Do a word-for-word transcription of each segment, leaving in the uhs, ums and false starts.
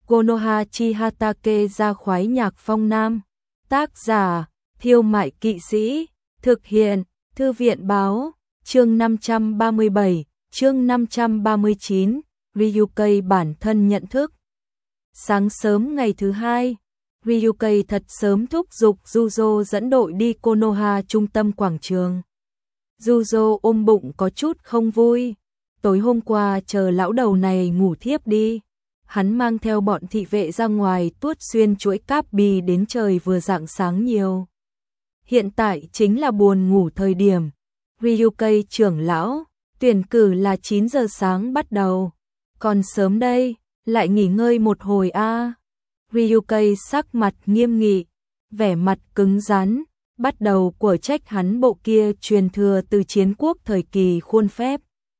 Konoha chi Hatake ra khoái nhạc phong nam. Tác giả, Thiêu Mại Kỵ Sĩ. Thực hiện, Thư viện báo. Chương năm trăm ba mươi bảy, chương năm trăm ba mươi chín, Ryukai bản thân nhận thức. Sáng sớm ngày thứ hai, Ryukai thật sớm thúc giục Juzo dẫn đội đi Konoha trung tâm quảng trường. Juzo ôm bụng có chút không vui. Tối hôm qua chờ lão đầu này ngủ thiếp đi. Hắn mang theo bọn thị vệ ra ngoài tuốt xuyên chuỗi cáp bì đến trời vừa rạng sáng nhiều. Hiện tại chính là buồn ngủ thời điểm. Ryukai trưởng lão, tuyển cử là chín giờ sáng bắt đầu. Còn sớm đây, lại nghỉ ngơi một hồi a. À. Ryukai sắc mặt nghiêm nghị, vẻ mặt cứng rắn, bắt đầu của trách hắn bộ kia truyền thừa từ chiến quốc thời kỳ khuôn phép.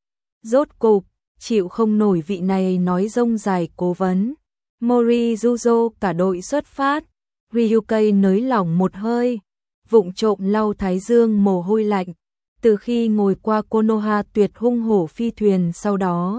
Rốt cục, chịu không nổi vị này nói rông dài cố vấn. Mori Juzo cả đội xuất phát, Ryukai nới lỏng một hơi, vụng trộm lau thái dương mồ hôi lạnh. Từ khi ngồi qua Konoha tuyệt hung hổ phi thuyền sau đó,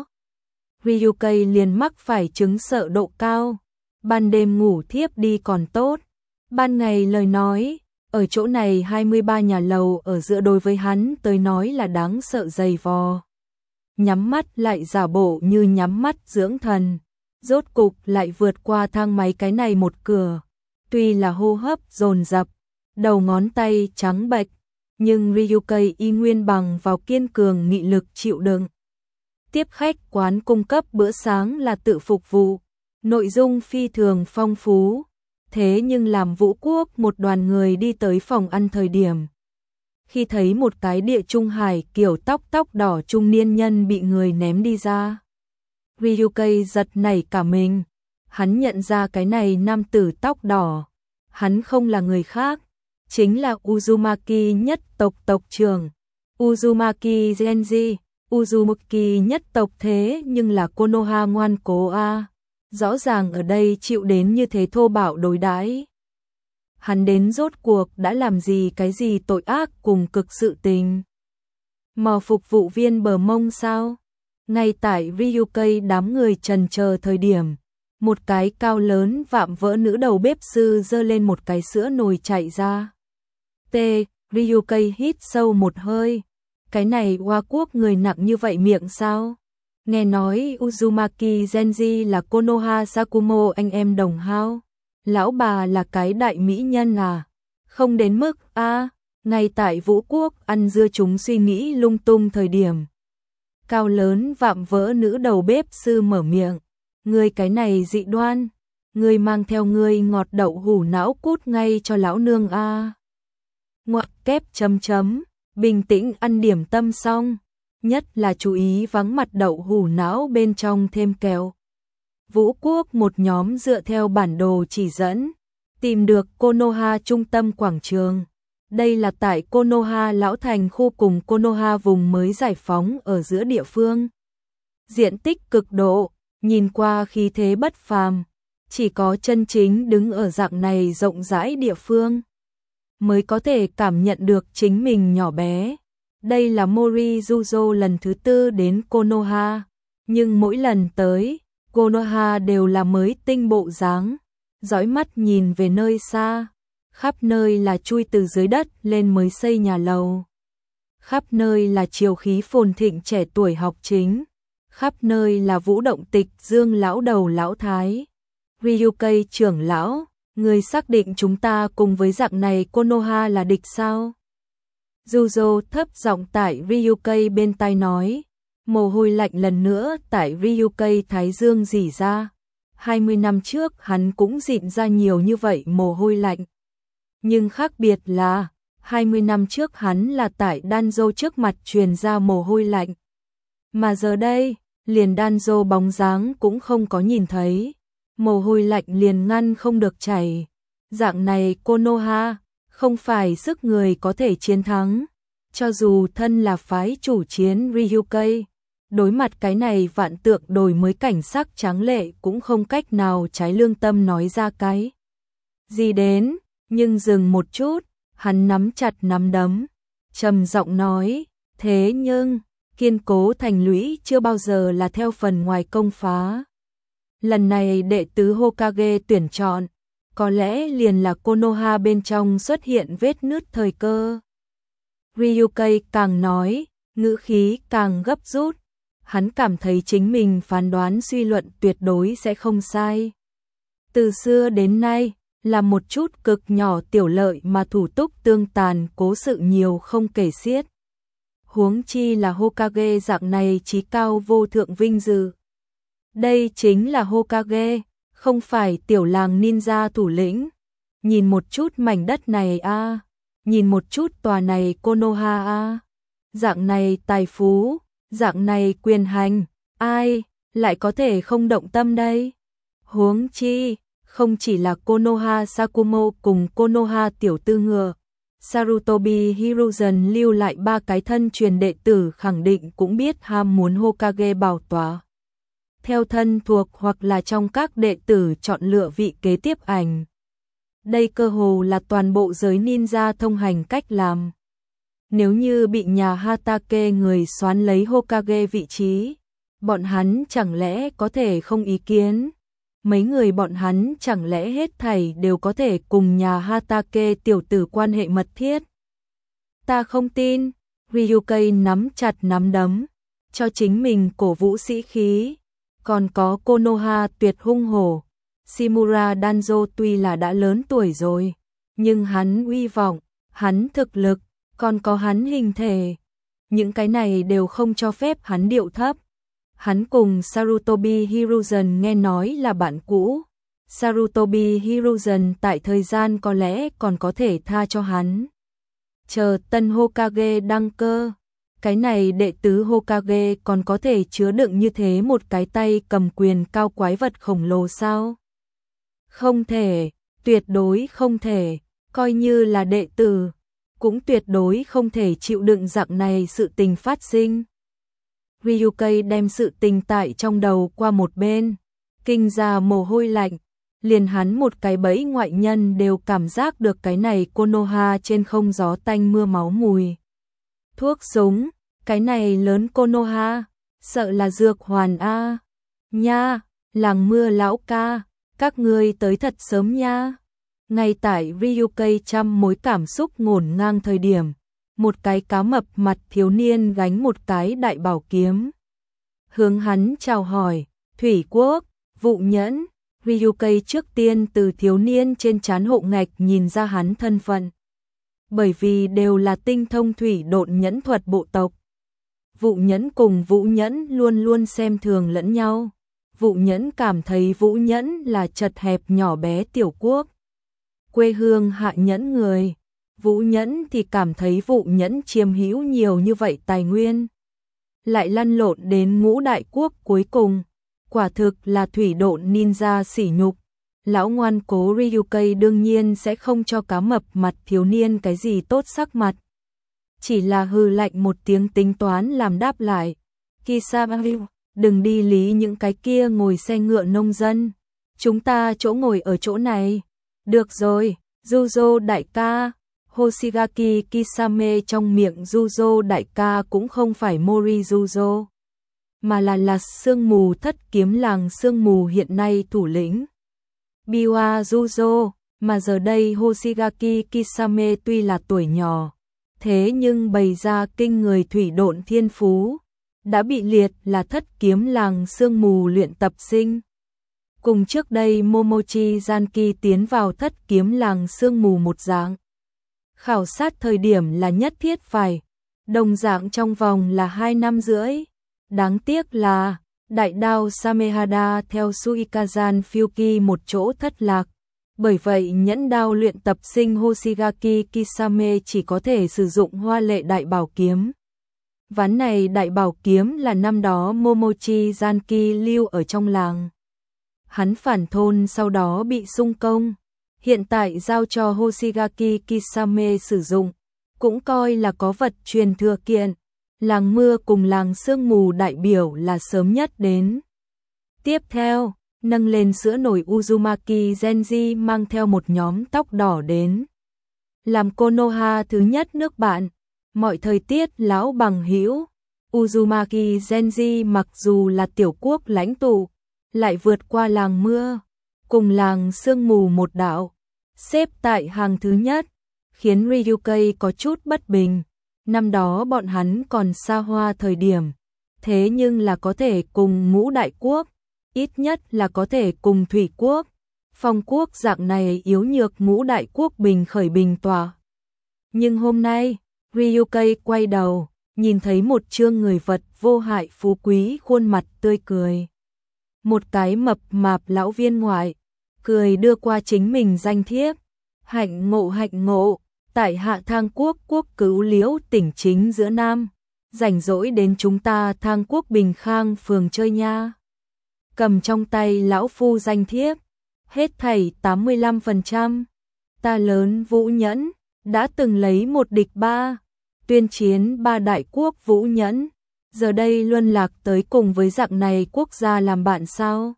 Ryukai liền mắc phải chứng sợ độ cao. Ban đêm ngủ thiếp đi còn tốt, ban ngày lời nói, ở chỗ này hai mươi ba nhà lầu ở giữa đối với hắn tới nói là đáng sợ dày vò. Nhắm mắt lại giả bộ như nhắm mắt dưỡng thần, rốt cục lại vượt qua thang máy cái này một cửa. Tuy là hô hấp dồn dập, đầu ngón tay trắng bệch, nhưng Ryukai y nguyên bằng vào kiên cường nghị lực chịu đựng. Tiếp khách quán cung cấp bữa sáng là tự phục vụ, nội dung phi thường phong phú. Thế nhưng làm Vũ Quốc một đoàn người đi tới phòng ăn thời điểm, khi thấy một cái địa trung hải kiểu tóc tóc đỏ trung niên nhân bị người ném đi ra, Ryukai giật nảy cả mình. Hắn nhận ra cái này nam tử tóc đỏ, hắn không là người khác, chính là Uzumaki nhất tộc tộc trưởng, Uzumaki Genji. Uzumaki nhất tộc thế nhưng là Konoha ngoan cố a. Rõ ràng ở đây chịu đến như thế thô bạo đối đãi. Hắn đến rốt cuộc đã làm gì cái gì tội ác cùng cực sự tình. Mò phục vụ viên bờ mông sao? Ngay tại Ryukai đám người trần chờ thời điểm, một cái cao lớn vạm vỡ nữ đầu bếp sư giơ lên một cái sữa nồi chạy ra. T. Ryukai hít sâu một hơi. Cái này Hoa Quốc người nặng như vậy miệng sao? Nghe nói Uzumaki Genji là Konoha Sakumo anh em đồng hao. Lão bà là cái đại mỹ nhân à? Không đến mức a. À, ngay tại Vũ Quốc ăn dưa chúng suy nghĩ lung tung thời điểm, cao lớn vạm vỡ nữ đầu bếp sư mở miệng. Ngươi cái này dị đoan, ngươi mang theo ngươi ngọt đậu hủ não cút ngay cho lão nương a. À. Ngoặc kép chấm chấm. Bình tĩnh ăn điểm tâm xong, nhất là chú ý vắng mặt đậu hủ não bên trong thêm kẹo. Vũ Quốc một nhóm dựa theo bản đồ chỉ dẫn, tìm được Konoha trung tâm quảng trường. Đây là tại Konoha Lão Thành khu cùng Konoha vùng mới giải phóng ở giữa địa phương. Diện tích cực độ, nhìn qua khí thế bất phàm, chỉ có chân chính đứng ở dạng này rộng rãi địa phương mới có thể cảm nhận được chính mình nhỏ bé. Đây là Mori Juzo lần thứ tư đến Konoha, nhưng mỗi lần tới, Konoha đều là mới tinh bộ dáng. Dõi mắt nhìn về nơi xa, khắp nơi là chui từ dưới đất lên mới xây nhà lầu. Khắp nơi là triều khí phồn thịnh trẻ tuổi học chính. Khắp nơi là vũ động tịch dương lão đầu lão thái. Ryukai trưởng lão, người xác định chúng ta cùng với dạng này Konoha là địch sao? Juzo thấp giọng tại Ryukai bên tai nói, mồ hôi lạnh lần nữa tại Ryukai thái dương rỉ ra. hai mươi năm trước hắn cũng rịn ra nhiều như vậy mồ hôi lạnh. Nhưng khác biệt là, hai mươi năm trước hắn là tại Danzo trước mặt truyền ra mồ hôi lạnh. Mà giờ đây, liền Danzo bóng dáng cũng không có nhìn thấy. Mồ hôi lạnh liền ngăn không được chảy. Dạng này Konoha, không phải sức người có thể chiến thắng. Cho dù thân là phái chủ chiến Ryukai, đối mặt cái này vạn tượng đổi mới cảnh sắc tráng lệ cũng không cách nào trái lương tâm nói ra cái gì đến. Nhưng dừng một chút, hắn nắm chặt nắm đấm, trầm giọng nói, thế nhưng, kiên cố thành lũy chưa bao giờ là theo phần ngoài công phá. lần này đệ tứ Hokage tuyển chọn, có lẽ liền là Konoha bên trong xuất hiện vết nứt thời cơ. Ryukai càng nói, ngữ khí càng gấp rút, hắn cảm thấy chính mình phán đoán suy luận tuyệt đối sẽ không sai. Từ xưa đến nay, là một chút cực nhỏ tiểu lợi mà thủ túc tương tàn cố sự nhiều không kể xiết. Huống chi là Hokage dạng này chí cao vô thượng vinh dự. Đây chính là Hokage, không phải tiểu làng ninja thủ lĩnh. Nhìn một chút mảnh đất này a, à. Nhìn một chút tòa này Konoha a. À. Dạng này tài phú, dạng này quyền hành, ai lại có thể không động tâm đây? Huống chi, không chỉ là Konoha Sakumo cùng Konoha tiểu tư ngựa, Sarutobi Hiruzen lưu lại ba cái thân truyền đệ tử khẳng định cũng biết ham muốn Hokage bảo tọa. Theo thân thuộc hoặc là trong các đệ tử chọn lựa vị kế tiếp ảnh. Đây cơ hồ là toàn bộ giới ninja thông hành cách làm. Nếu như bị nhà Hatake người soán lấy Hokage vị trí, bọn hắn chẳng lẽ có thể không ý kiến? Mấy người bọn hắn chẳng lẽ hết thảy đều có thể cùng nhà Hatake tiểu tử quan hệ mật thiết? Ta không tin. Ryukai nắm chặt nắm đấm, cho chính mình cổ vũ sĩ khí. Còn có Konoha tuyệt hung hổ. Shimura Danzo tuy là đã lớn tuổi rồi, nhưng hắn uy vọng, hắn thực lực, còn có hắn hình thể. Những cái này đều không cho phép hắn điệu thấp. Hắn cùng Sarutobi Hiruzen nghe nói là bạn cũ. Sarutobi Hiruzen tại thời gian có lẽ còn có thể tha cho hắn. Chờ tân Hokage đăng cơ, cái này đệ tứ Hokage còn có thể chứa đựng như thế một cái tay cầm quyền cao quái vật khổng lồ sao? Không thể, tuyệt đối không thể, coi như là đệ tử, cũng tuyệt đối không thể chịu đựng dạng này sự tình phát sinh. Ryukai đem sự tình tại trong đầu qua một bên, kinh ra mồ hôi lạnh, liền hắn một cái bẫy ngoại nhân đều cảm giác được cái này Konoha trên không gió tanh mưa máu mùi. Thuốc súng, cái này lớn Konoha, sợ là dược hoàn a. Nha, làng mưa lão ca, các ngươi tới thật sớm nha. Ngay tại Ryukai trăm mối cảm xúc ngổn ngang thời điểm, một cái cá mập mặt thiếu niên gánh một cái đại bảo kiếm. Hướng hắn chào hỏi, Thủy Quốc, Vụ Nhẫn. Ryukai trước tiên từ thiếu niên trên trán hộ ngạch nhìn ra hắn thân phận. Bởi vì đều là tinh thông thủy độn nhẫn thuật bộ tộc. Vụ Nhẫn cùng Vũ Nhẫn luôn luôn xem thường lẫn nhau. Vụ Nhẫn cảm thấy Vũ Nhẫn là chật hẹp nhỏ bé tiểu quốc, quê hương hạ nhẫn người. Vũ Nhẫn thì cảm thấy Vụ Nhẫn chiếm hữu nhiều như vậy tài nguyên, lại lăn lộn đến ngũ đại quốc cuối cùng, quả thực là thủy độn ninja sỉ nhục. Lão ngoan cố Ryukai đương nhiên sẽ không cho cá mập mặt thiếu niên cái gì tốt sắc mặt, chỉ là hừ lạnh một tiếng tính toán làm đáp lại. Kisamaru, đừng đi lý những cái kia ngồi xe ngựa nông dân, chúng ta chỗ ngồi ở chỗ này. Được rồi, Juzo đại ca. Hoshigaki Kisame trong miệng Juzo đại ca cũng không phải Mori Juzo, mà là là sương mù thất kiếm làng sương mù hiện nay thủ lĩnh Biwa Juzo. Mà giờ đây Hoshigaki Kisame tuy là tuổi nhỏ, thế nhưng bày ra kinh người thủy độn thiên phú, đã bị liệt là thất kiếm làng sương mù luyện tập sinh. Cùng trước đây Momochi Zanki tiến vào thất kiếm làng sương mù một dạng. Khảo sát thời điểm là nhất thiết phải, đồng dạng trong vòng là hai năm rưỡi. Đáng tiếc là, đại đao Samehada theo Suikazan Fyuki một chỗ thất lạc. Bởi vậy nhẫn đao luyện tập sinh Hoshigaki Kisame chỉ có thể sử dụng hoa lệ đại bảo kiếm. Ván này đại bảo kiếm là năm đó Momochi Zanki lưu ở trong làng. Hắn phản thôn sau đó bị xung công, hiện tại giao cho Hoshigaki Kisame sử dụng, cũng coi là có vật truyền thừa kiện. Làng mưa cùng làng sương mù đại biểu là sớm nhất đến. Tiếp theo, nâng lên sữa nổi Uzumaki Genji mang theo một nhóm tóc đỏ đến. Làm Konoha thứ nhất nước bạn, mọi thời tiết lão bằng hữu. Uzumaki Genji mặc dù là tiểu quốc lãnh tụ, lại vượt qua làng mưa, cùng làng sương mù một đạo, xếp tại hàng thứ nhất, khiến Ryukai có chút bất bình. Năm đó bọn hắn còn xa hoa thời điểm, thế nhưng là có thể cùng Ngũ Đại Quốc, ít nhất là có thể cùng Thủy Quốc, Phong Quốc dạng này yếu nhược Ngũ Đại Quốc bình khởi bình tỏa. Nhưng hôm nay, Ryukai quay đầu, nhìn thấy một chương người vật vô hại phú quý khuôn mặt tươi cười. Một cái mập mạp lão viên ngoại, cười đưa qua chính mình danh thiếp, hạnh ngộ hạnh ngộ, tại Hạ Thang Quốc quốc cứu Liễu tỉnh chính giữa Nam, rảnh rỗi đến chúng ta Thang Quốc Bình Khang phường chơi nha. Cầm trong tay lão phu danh thiếp, hết thảy tám mươi lăm phần trăm. Ta lớn Vũ Nhẫn, đã từng lấy một địch ba, tuyên chiến ba đại quốc Vũ Nhẫn, giờ đây luân lạc tới cùng với dạng này quốc gia làm bạn sao?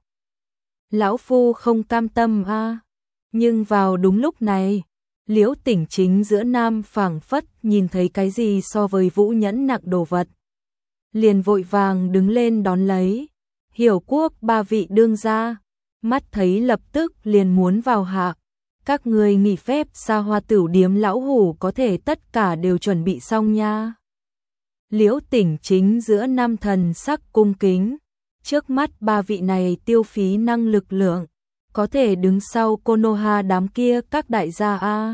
Lão phu không cam tâm a. À. Nhưng vào đúng lúc này, Liễu tỉnh chính giữa Nam phảng phất nhìn thấy cái gì so với Vũ Nhẫn nặng đồ vật. Liền vội vàng đứng lên đón lấy, Hiểu Quốc ba vị đương gia, mắt thấy lập tức liền muốn vào hạ. Các người nghỉ phép xa hoa tửu điếm lão hủ có thể tất cả đều chuẩn bị xong nha. Liễu tỉnh chính giữa Nam thần sắc cung kính, trước mắt ba vị này tiêu phí năng lực lượng, có thể đứng sau Konoha đám kia các đại gia a.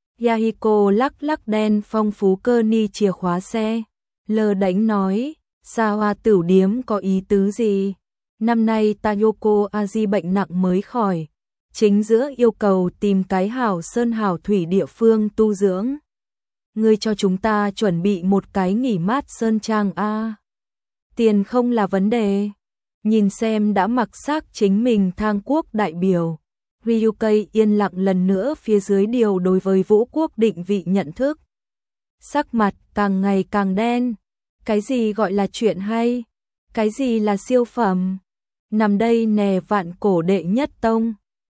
Yahiko lắc lắc đen phong phú cơ ni chìa khóa xe, lờ đánh nói, xa hoa tửu điếm có ý tứ gì? Năm nay Tayoko Aji bệnh nặng mới khỏi, chính giữa yêu cầu tìm cái hảo sơn hảo thủy địa phương tu dưỡng. Ngươi cho chúng ta chuẩn bị một cái nghỉ mát sơn trang a. Tiền không là vấn đề. Nhìn xem đã mặc xác chính mình Thang Quốc đại biểu, Ryukai yên lặng lần nữa phía dưới điều đối với Vũ Quốc định vị nhận thức. Sắc mặt càng ngày càng đen. Cái gì gọi là chuyện hay? Cái gì là siêu phẩm? Nằm đây nè vạn cổ đệ nhất tông.